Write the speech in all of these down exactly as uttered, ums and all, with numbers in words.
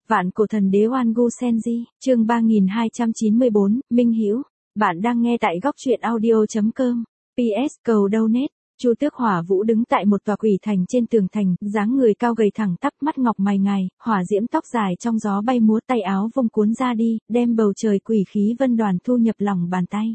Vạn cổ thần đế Oan Gu Senji, chương ba nghìn hai trăm chín mươi bốn, Minh Hữu. Bạn đang nghe tại góc truyện audio chấm com. pê ét cầu donate. Chu Tước Hỏa Vũ đứng tại một tòa quỷ thành trên tường thành, dáng người cao gầy thẳng tắp, mắt ngọc mày ngài, hỏa diễm tóc dài trong gió bay múa, tay áo vung cuốn ra đi, đem bầu trời quỷ khí vân đoàn thu nhập lòng bàn tay.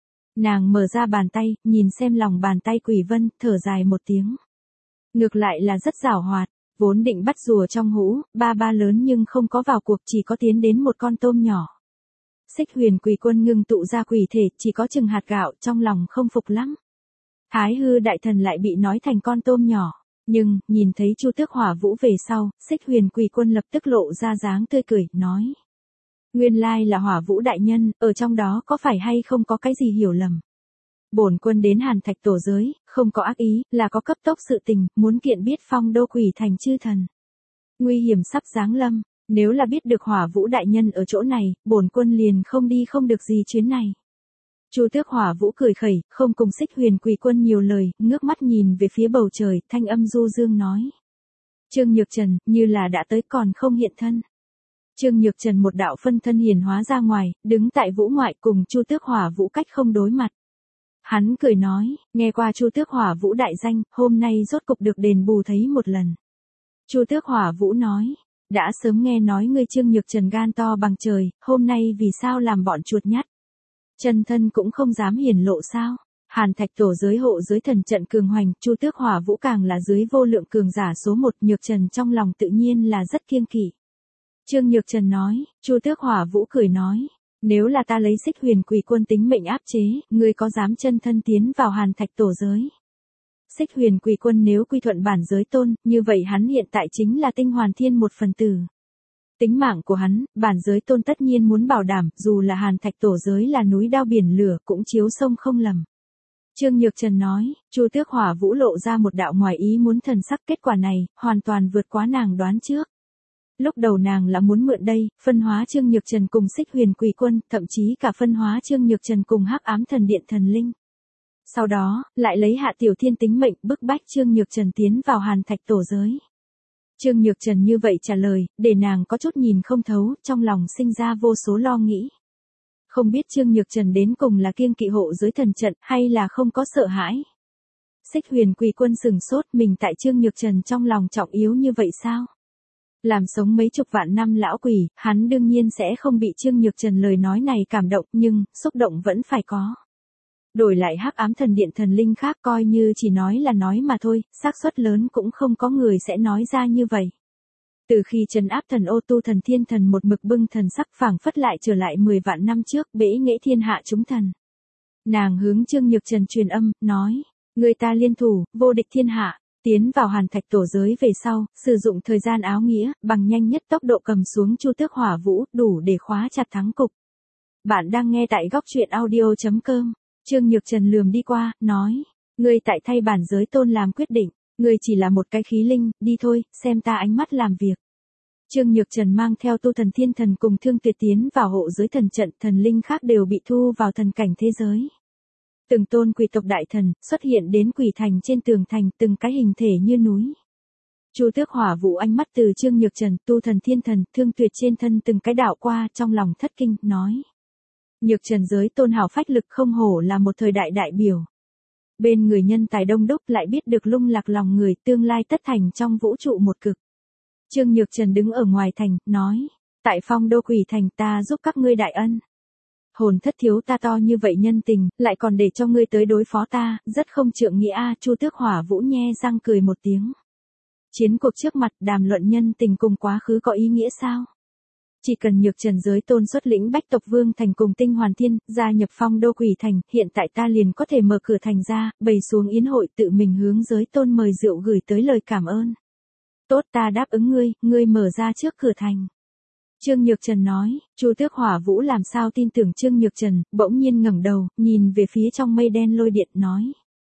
Nàng mở ra bàn tay, nhìn xem lòng bàn tay quỷ vân, thở dài một tiếng. Ngược lại là rất giảo hoạt, vốn định bắt rùa trong hũ, ba ba lớn nhưng không có vào cuộc, chỉ có tiến đến một con tôm nhỏ. Xích Huyền Quỷ Quân ngưng tụ ra quỷ thể, chỉ có chừng hạt gạo, trong lòng không phục lắm. Thái Hư Đại Thần lại bị nói thành con tôm nhỏ, nhưng, nhìn thấy Chu Tước Hỏa Vũ về sau, Xích Huyền Quỷ Quân lập tức lộ ra dáng tươi cười, nói. Nguyên lai là Hỏa Vũ Đại Nhân, ở trong đó có phải hay không có cái gì hiểu lầm. Bổn quân đến Hàn Thạch tổ giới, không có ác ý, là có cấp tốc sự tình, muốn kiện biết Phong Đô Quỷ thành chư thần. Nguy hiểm sắp giáng lâm, nếu là biết được Hỏa Vũ Đại Nhân ở chỗ này, bổn quân liền không đi không được gì chuyến này. Chu Tước Hỏa Vũ cười khẩy, không cùng Xích Huyền Quỷ Quân nhiều lời, ngước mắt nhìn về phía bầu trời, thanh âm du dương nói. Trương Nhược Trần, như là đã tới còn không hiện thân. Trương Nhược Trần một đạo phân thân hiển hóa ra ngoài, đứng tại vũ ngoại cùng Chu Tước Hỏa Vũ cách không đối mặt. Hắn cười nói, nghe qua Chu Tước Hỏa Vũ đại danh, hôm nay rốt cục được đền bù thấy một lần. Chu Tước Hỏa Vũ nói, đã sớm nghe nói ngươi Trương Nhược Trần gan to bằng trời, hôm nay vì sao làm bọn chuột nhắt. Chân thân cũng không dám hiển lộ sao. Hàn Thạch tổ giới hộ giới thần trận cường hoành, Chu Tước Hỏa Vũ càng là dưới vô lượng cường giả số một, Nhược Trần trong lòng tự nhiên là rất kiêng kỵ. Trương Nhược Trần nói, Chu Tước Hỏa Vũ cười nói. Nếu là ta lấy Xích Huyền Quỷ Quân tính mệnh áp chế, ngươi có dám chân thân tiến vào Hàn Thạch tổ giới? Xích Huyền Quỷ Quân nếu quy thuận bản giới tôn, như vậy hắn hiện tại chính là tinh hoàn thiên một phần tử. Tính mạng của hắn, bản giới tôn tất nhiên muốn bảo đảm, dù là Hàn Thạch tổ giới là núi đao biển lửa, cũng chiếu sông không lầm. Trương Nhược Trần nói, Chu Tước Hỏa Vũ lộ ra một đạo ngoài ý muốn thần sắc, kết quả này, hoàn toàn vượt quá nàng đoán trước. Lúc đầu nàng là muốn mượn đây, phân hóa Trương Nhược Trần cùng Xích Huyền Quỷ Quân, thậm chí cả phân hóa Trương Nhược Trần cùng Hắc Ám Thần Điện thần linh. Sau đó, lại lấy Hạ Tiểu Thiên tính mệnh bức bách Trương Nhược Trần tiến vào Hàn Thạch tổ giới. Trương Nhược Trần như vậy trả lời, để nàng có chút nhìn không thấu, trong lòng sinh ra vô số lo nghĩ. Không biết Trương Nhược Trần đến cùng là kiêng kỵ hộ giới thần trận, hay là không có sợ hãi. Xích Huyền Quỷ Quân sừng sốt, mình tại Trương Nhược Trần trong lòng trọng yếu như vậy sao? Làm sống mấy chục vạn năm lão quỷ, hắn đương nhiên sẽ không bị Trương Nhược Trần lời nói này cảm động, nhưng, xúc động vẫn phải có. Đổi lại Hắc Ám Thần Điện thần linh khác coi như chỉ nói là nói mà thôi, xác suất lớn cũng không có người sẽ nói ra như vậy. Từ khi trấn áp thần ô tu thần thiên thần một mực bưng thần sắc phảng phất lại trở lại mười vạn năm trước, bẽ nghệ thiên hạ chúng thần. Nàng hướng Trương Nhược Trần truyền âm, nói, người ta liên thủ, vô địch thiên hạ. Tiến vào Hàn Thạch tổ giới về sau, sử dụng thời gian áo nghĩa, bằng nhanh nhất tốc độ cầm xuống Chu Tước Hỏa Vũ, đủ để khóa chặt thắng cục. Bạn đang nghe tại góc truyện audio chấm com. Trương Nhược Trần lườm đi qua, nói, ngươi tại thay bản giới tôn làm quyết định, ngươi chỉ là một cái khí linh, đi thôi, xem ta ánh mắt làm việc. Trương Nhược Trần mang theo tu thần thiên thần cùng Thương Tuyệt tiến vào hộ giới thần trận, thần linh khác đều bị thu vào thần cảnh thế giới. Từng tôn quỷ tộc đại thần, xuất hiện đến quỷ thành trên tường thành, từng cái hình thể như núi. Chu Tước Hỏa Vũ ánh mắt từ Trương Nhược Trần, tu thần thiên thần, Thương Tuyệt trên thân từng cái đạo qua, trong lòng thất kinh, nói. Nhược Trần giới tôn hào phách lực không hổ là một thời đại đại biểu. Bên người nhân tài đông đúc lại biết được lung lạc lòng người, tương lai tất thành trong vũ trụ một cực. Trương Nhược Trần đứng ở ngoài thành, nói. Tại Phong Đô quỷ thành ta giúp các ngươi đại ân. Hồn thất thiếu ta to như vậy nhân tình, lại còn để cho ngươi tới đối phó ta, rất không trượng nghĩa a. Chu Tước Hỏa Vũ nhe răng cười một tiếng. Chiến cuộc trước mặt, đàm luận nhân tình cùng quá khứ có ý nghĩa sao? Chỉ cần Nhược Trần giới tôn xuất lĩnh Bách tộc Vương thành cùng Tinh Hoàn Thiên, gia nhập Phong Đô quỷ thành, hiện tại ta liền có thể mở cửa thành ra, bày xuống yến hội, tự mình hướng giới tôn mời rượu gửi tới lời cảm ơn. Tốt, ta đáp ứng ngươi, ngươi mở ra trước cửa thành. Trương Nhược Trần nói, Chu Tước Hỏa Vũ làm sao tin tưởng Trương Nhược Trần, bỗng nhiên ngẩng đầu, nhìn về phía trong mây đen lôi điện, nói.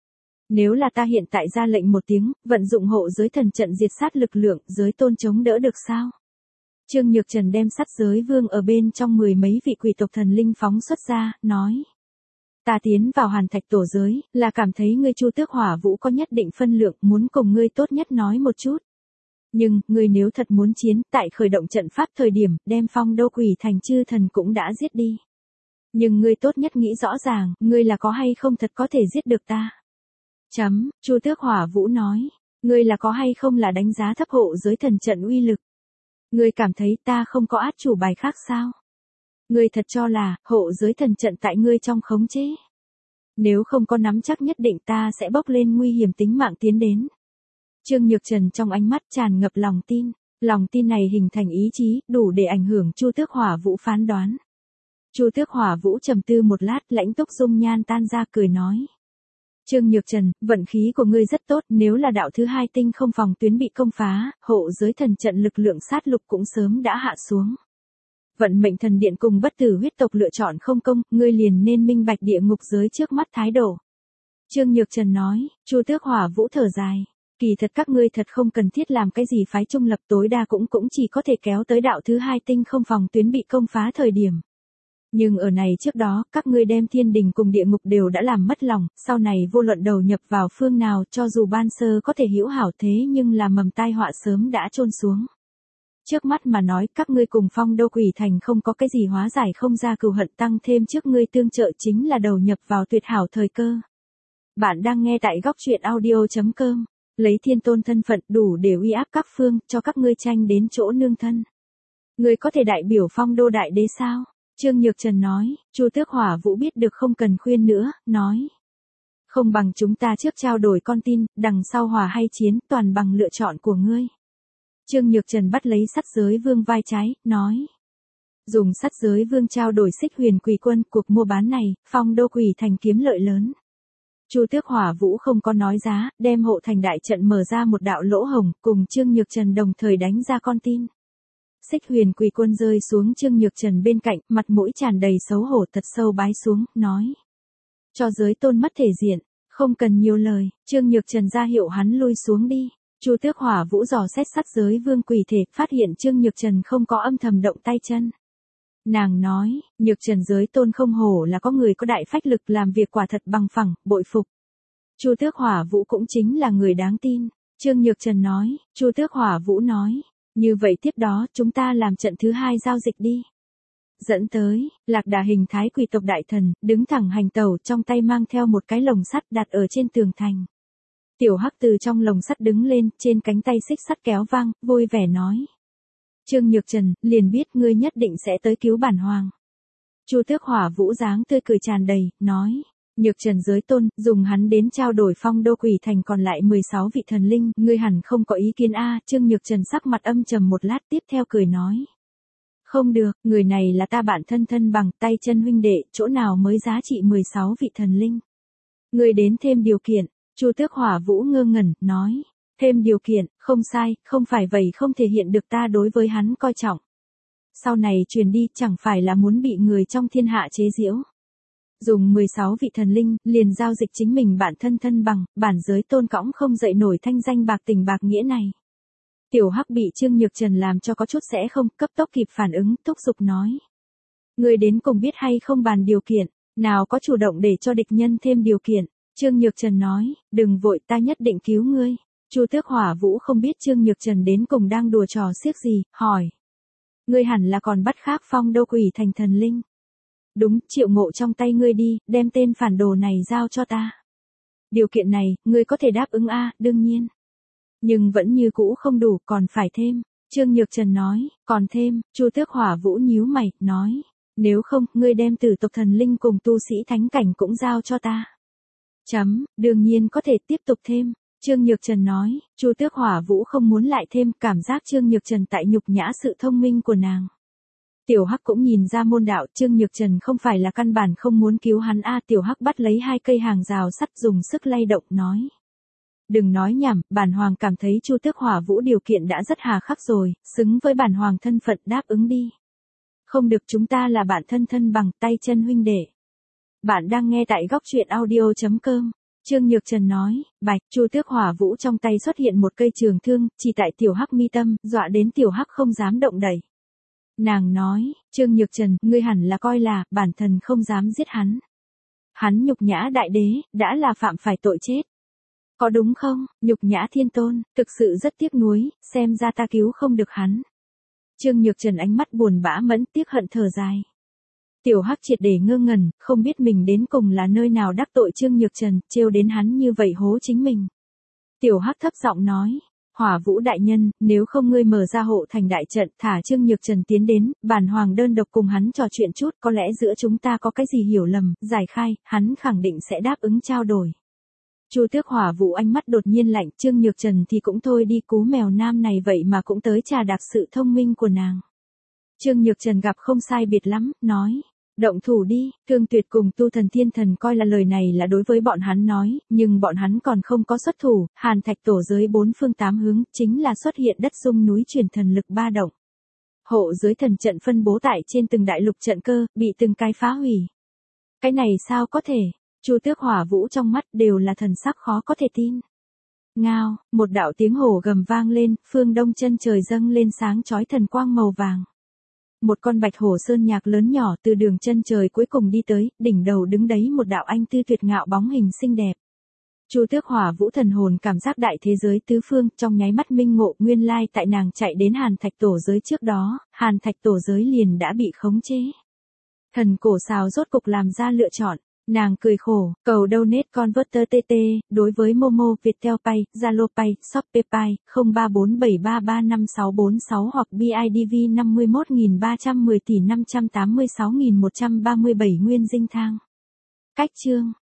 Nếu là ta hiện tại ra lệnh một tiếng, vận dụng hộ giới thần trận diệt sát lực lượng, giới tôn chống đỡ được sao? Trương Nhược Trần đem Sắt Giới Vương ở bên trong mười mấy vị quỷ tộc thần linh phóng xuất ra, nói. Ta tiến vào Hàn Thạch tổ giới, là cảm thấy ngươi Chu Tước Hỏa Vũ có nhất định phân lượng, muốn cùng ngươi tốt nhất nói một chút. Nhưng, ngươi nếu thật muốn chiến, tại khởi động trận pháp thời điểm, đem Phong Đô Quỷ Thành chư thần cũng đã giết đi. Nhưng ngươi tốt nhất nghĩ rõ ràng, ngươi là có hay không thật có thể giết được ta. Chấm, Chu Tước Hỏa Vũ nói, ngươi là có hay không là đánh giá thấp hộ giới thần trận uy lực. Ngươi cảm thấy ta không có át chủ bài khác sao? Ngươi thật cho là, hộ giới thần trận tại ngươi trong khống chế. Nếu không có nắm chắc nhất định ta sẽ bốc lên nguy hiểm tính mạng tiến đến. Trương Nhược Trần trong ánh mắt tràn ngập lòng tin, lòng tin này hình thành ý chí, đủ để ảnh hưởng Chu Tước Hỏa Vũ phán đoán. Chu Tước Hỏa Vũ trầm tư một lát, lãnh túc dung nhan tan ra cười nói. Trương Nhược Trần, vận khí của ngươi rất tốt, nếu là đạo thứ hai tinh không phòng tuyến bị công phá, hộ giới thần trận lực lượng sát lục cũng sớm đã hạ xuống. Vận mệnh thần điện cùng bất tử huyết tộc lựa chọn không công, ngươi liền nên minh bạch địa ngục giới trước mắt thái độ. Trương Nhược Trần nói, Chu Tước Hỏa Vũ thở dài. Kỳ thật các ngươi thật không cần thiết làm cái gì phái trung lập, tối đa cũng cũng chỉ có thể kéo tới đạo thứ hai tinh không phòng tuyến bị công phá thời điểm. Nhưng ở này trước đó, các ngươi đem thiên đình cùng địa ngục đều đã làm mất lòng, sau này vô luận đầu nhập vào phương nào, cho dù ban sơ có thể hữu hảo thế nhưng là mầm tai họa sớm đã chôn xuống. Trước mắt mà nói, các ngươi cùng Phong Đô Quỷ Thành không có cái gì hóa giải không ra cừu hận, tăng thêm trước ngươi tương trợ chính là đầu nhập vào tuyệt hảo thời cơ. Bạn đang nghe tại góc truyện audio chấm com. Lấy thiên tôn thân phận đủ để uy áp các phương, cho các ngươi tranh đến chỗ nương thân. Ngươi có thể đại biểu Phong Đô Đại Đế sao? Trương Nhược Trần nói, Chu Tước Hỏa Vũ biết được không cần khuyên nữa, nói. Không bằng chúng ta trước trao đổi con tin, đằng sau hòa hay chiến, toàn bằng lựa chọn của ngươi. Trương Nhược Trần bắt lấy Sắt Giới Vương vai trái, nói. Dùng Sắt Giới Vương trao đổi Xích Huyền Quỷ Quân, cuộc mua bán này, Phong Đô Quỷ Thành kiếm lợi lớn. Chu Tước Hỏa Vũ không có nói giá, đem hộ thành đại trận mở ra một đạo lỗ hổng, cùng Trương Nhược Trần đồng thời đánh ra con tin. Xích Huyền Quỷ Quân rơi xuống Trương Nhược Trần bên cạnh, mặt mũi tràn đầy xấu hổ thật sâu bái xuống, nói. Cho giới tôn mất thể diện, không cần nhiều lời, Trương Nhược Trần ra hiệu hắn lui xuống đi. Chu Tước Hỏa Vũ dò xét Sắt Giới Vương quỷ thể, phát hiện Trương Nhược Trần không có âm thầm động tay chân. Nàng nói, Nhược Trần giới tôn không hổ là có người có đại phách lực, làm việc quả thật bằng phẳng, bội phục. Chu Tước Hỏa Vũ cũng chính là người đáng tin. Trương Nhược Trần nói, Chu Tước Hỏa Vũ nói, như vậy tiếp đó chúng ta làm trận thứ hai giao dịch đi. Dẫn tới, Lạc Đà hình thái quỷ tộc đại thần, đứng thẳng hành tẩu, trong tay mang theo một cái lồng sắt đặt ở trên tường thành. Tiểu Hắc từ trong lồng sắt đứng lên, trên cánh tay xích sắt kéo vang, vui vẻ nói. Trương Nhược Trần, liền biết ngươi nhất định sẽ tới cứu bản hoàng. Chu Tước Hỏa Vũ dáng tươi cười tràn đầy, nói. Nhược Trần giới tôn, dùng hắn đến trao đổi Phong Đô Quỷ Thành còn lại mười sáu vị thần linh, ngươi hẳn không có ý kiến a. Trương Nhược Trần sắc mặt âm trầm một lát, tiếp theo cười nói. Không được, người này là ta bạn thân thân bằng tay chân huynh đệ, chỗ nào mới giá trị mười sáu vị thần linh. Ngươi đến thêm điều kiện. Chu Tước Hỏa Vũ ngơ ngẩn, nói. Thêm điều kiện, không sai, không phải vậy không thể hiện được ta đối với hắn coi trọng. Sau này truyền đi, chẳng phải là muốn bị người trong thiên hạ chế giễu. Dùng mười sáu vị thần linh, liền giao dịch chính mình bản thân thân bằng, bản giới tôn cõng không dậy nổi thanh danh bạc tình bạc nghĩa này. Tiểu Hắc bị Trương Nhược Trần làm cho có chút sẽ không, cấp tốc kịp phản ứng, thúc giục nói. Người đến cùng biết hay không bàn điều kiện, nào có chủ động để cho địch nhân thêm điều kiện. Trương Nhược Trần nói, đừng vội, ta nhất định cứu ngươi. Chu Tước Hỏa Vũ không biết Trương Nhược Trần đến cùng đang đùa trò xiếc gì, hỏi. Ngươi hẳn là còn bắt khác Phong Đô Quỷ Thành thần linh. Đúng, triệu ngộ trong tay ngươi đi, đem tên phản đồ này giao cho ta. Điều kiện này, ngươi có thể đáp ứng a, đương nhiên. Nhưng vẫn như cũ không đủ, còn phải thêm. Trương Nhược Trần nói, còn thêm, Chu Tước Hỏa Vũ nhíu mày, nói. Nếu không, ngươi đem tử tộc thần linh cùng tu sĩ thánh cảnh cũng giao cho ta. Chấm, đương nhiên có thể tiếp tục thêm. Trương Nhược Trần nói, Chu Tước Hỏa Vũ không muốn lại thêm, cảm giác Trương Nhược Trần tại nhục nhã sự thông minh của nàng. Tiểu Hắc cũng nhìn ra môn đạo, Trương Nhược Trần không phải là căn bản không muốn cứu hắn a. Tiểu Hắc bắt lấy hai cây hàng rào sắt dùng sức lay động, nói. Đừng nói nhảm, bản hoàng cảm thấy Chu Tước Hỏa Vũ điều kiện đã rất hà khắc rồi, xứng với bản hoàng thân phận, đáp ứng đi. Không được, chúng ta là bạn thân thân bằng tay chân huynh đệ. Bạn đang nghe tại góc truyện audio chấm com. Trương Nhược Trần nói, bạch, Chu Tước Hỏa Vũ trong tay xuất hiện một cây trường thương, chỉ tại Tiểu Hắc mi tâm, dọa đến Tiểu Hắc không dám động đậy. Nàng nói, Trương Nhược Trần, ngươi hẳn là coi là, bản thân không dám giết hắn. Hắn nhục nhã đại đế, đã là phạm phải tội chết. Có đúng không, nhục nhã thiên tôn, thực sự rất tiếc nuối, xem ra ta cứu không được hắn. Trương Nhược Trần ánh mắt buồn bã mẫn tiếc hận thở dài. Tiểu Hắc triệt để ngơ ngẩn, không biết mình đến cùng là nơi nào đắc tội Trương Nhược Trần, trêu đến hắn như vậy hố chính mình. Tiểu Hắc thấp giọng nói, Hỏa Vũ đại nhân, nếu không ngươi mở ra hộ thành đại trận, thả Trương Nhược Trần tiến đến, bản hoàng đơn độc cùng hắn trò chuyện chút, có lẽ giữa chúng ta có cái gì hiểu lầm, giải khai, hắn khẳng định sẽ đáp ứng trao đổi. Chu Tước Hỏa Vũ ánh mắt đột nhiên lạnh, Trương Nhược Trần thì cũng thôi đi, cú mèo nam này vậy mà cũng tới trà đạp sự thông minh của nàng. Trương Nhược Trần gặp không sai biệt lắm, nói, động thủ đi, Thương Tuyệt cùng Tu Thần Thiên Thần coi là lời này là đối với bọn hắn nói, nhưng bọn hắn còn không có xuất thủ, Hàn Thạch tổ giới bốn phương tám hướng, chính là xuất hiện đất rung núi chuyển thần lực ba động. Hộ giới thần trận phân bố tại trên từng đại lục trận cơ, bị từng cái phá hủy. Cái này sao có thể? Chu Tước Hỏa Vũ trong mắt đều là thần sắc khó có thể tin. Ngao, một đạo tiếng hổ gầm vang lên, phương đông chân trời dâng lên sáng chói thần quang màu vàng. Một con bạch hổ sơn nhạc lớn nhỏ từ đường chân trời cuối cùng đi tới, đỉnh đầu đứng đấy một đạo anh tư tuyệt ngạo bóng hình xinh đẹp. Chu Tước Hỏa Vũ thần hồn cảm giác đại thế giới tứ phương, trong nháy mắt minh ngộ, nguyên lai tại nàng chạy đến Hàn Thạch tổ giới trước đó, Hàn Thạch tổ giới liền đã bị khống chế. Thần cổ xào rốt cục làm ra lựa chọn. Nàng cười khổ, cầu donate converter tê tê, đối với Momo, Viettel Pay, Zalo Pay, Shopee Pay, không ba bốn bảy ba ba năm sáu bốn sáu hoặc bê i đê vê năm mươi mốt nghìn ba trăm mười tỷ năm trăm tám mươi sáu nghìn một trăm ba mươi bảy nguyên dinh thang. Cách chương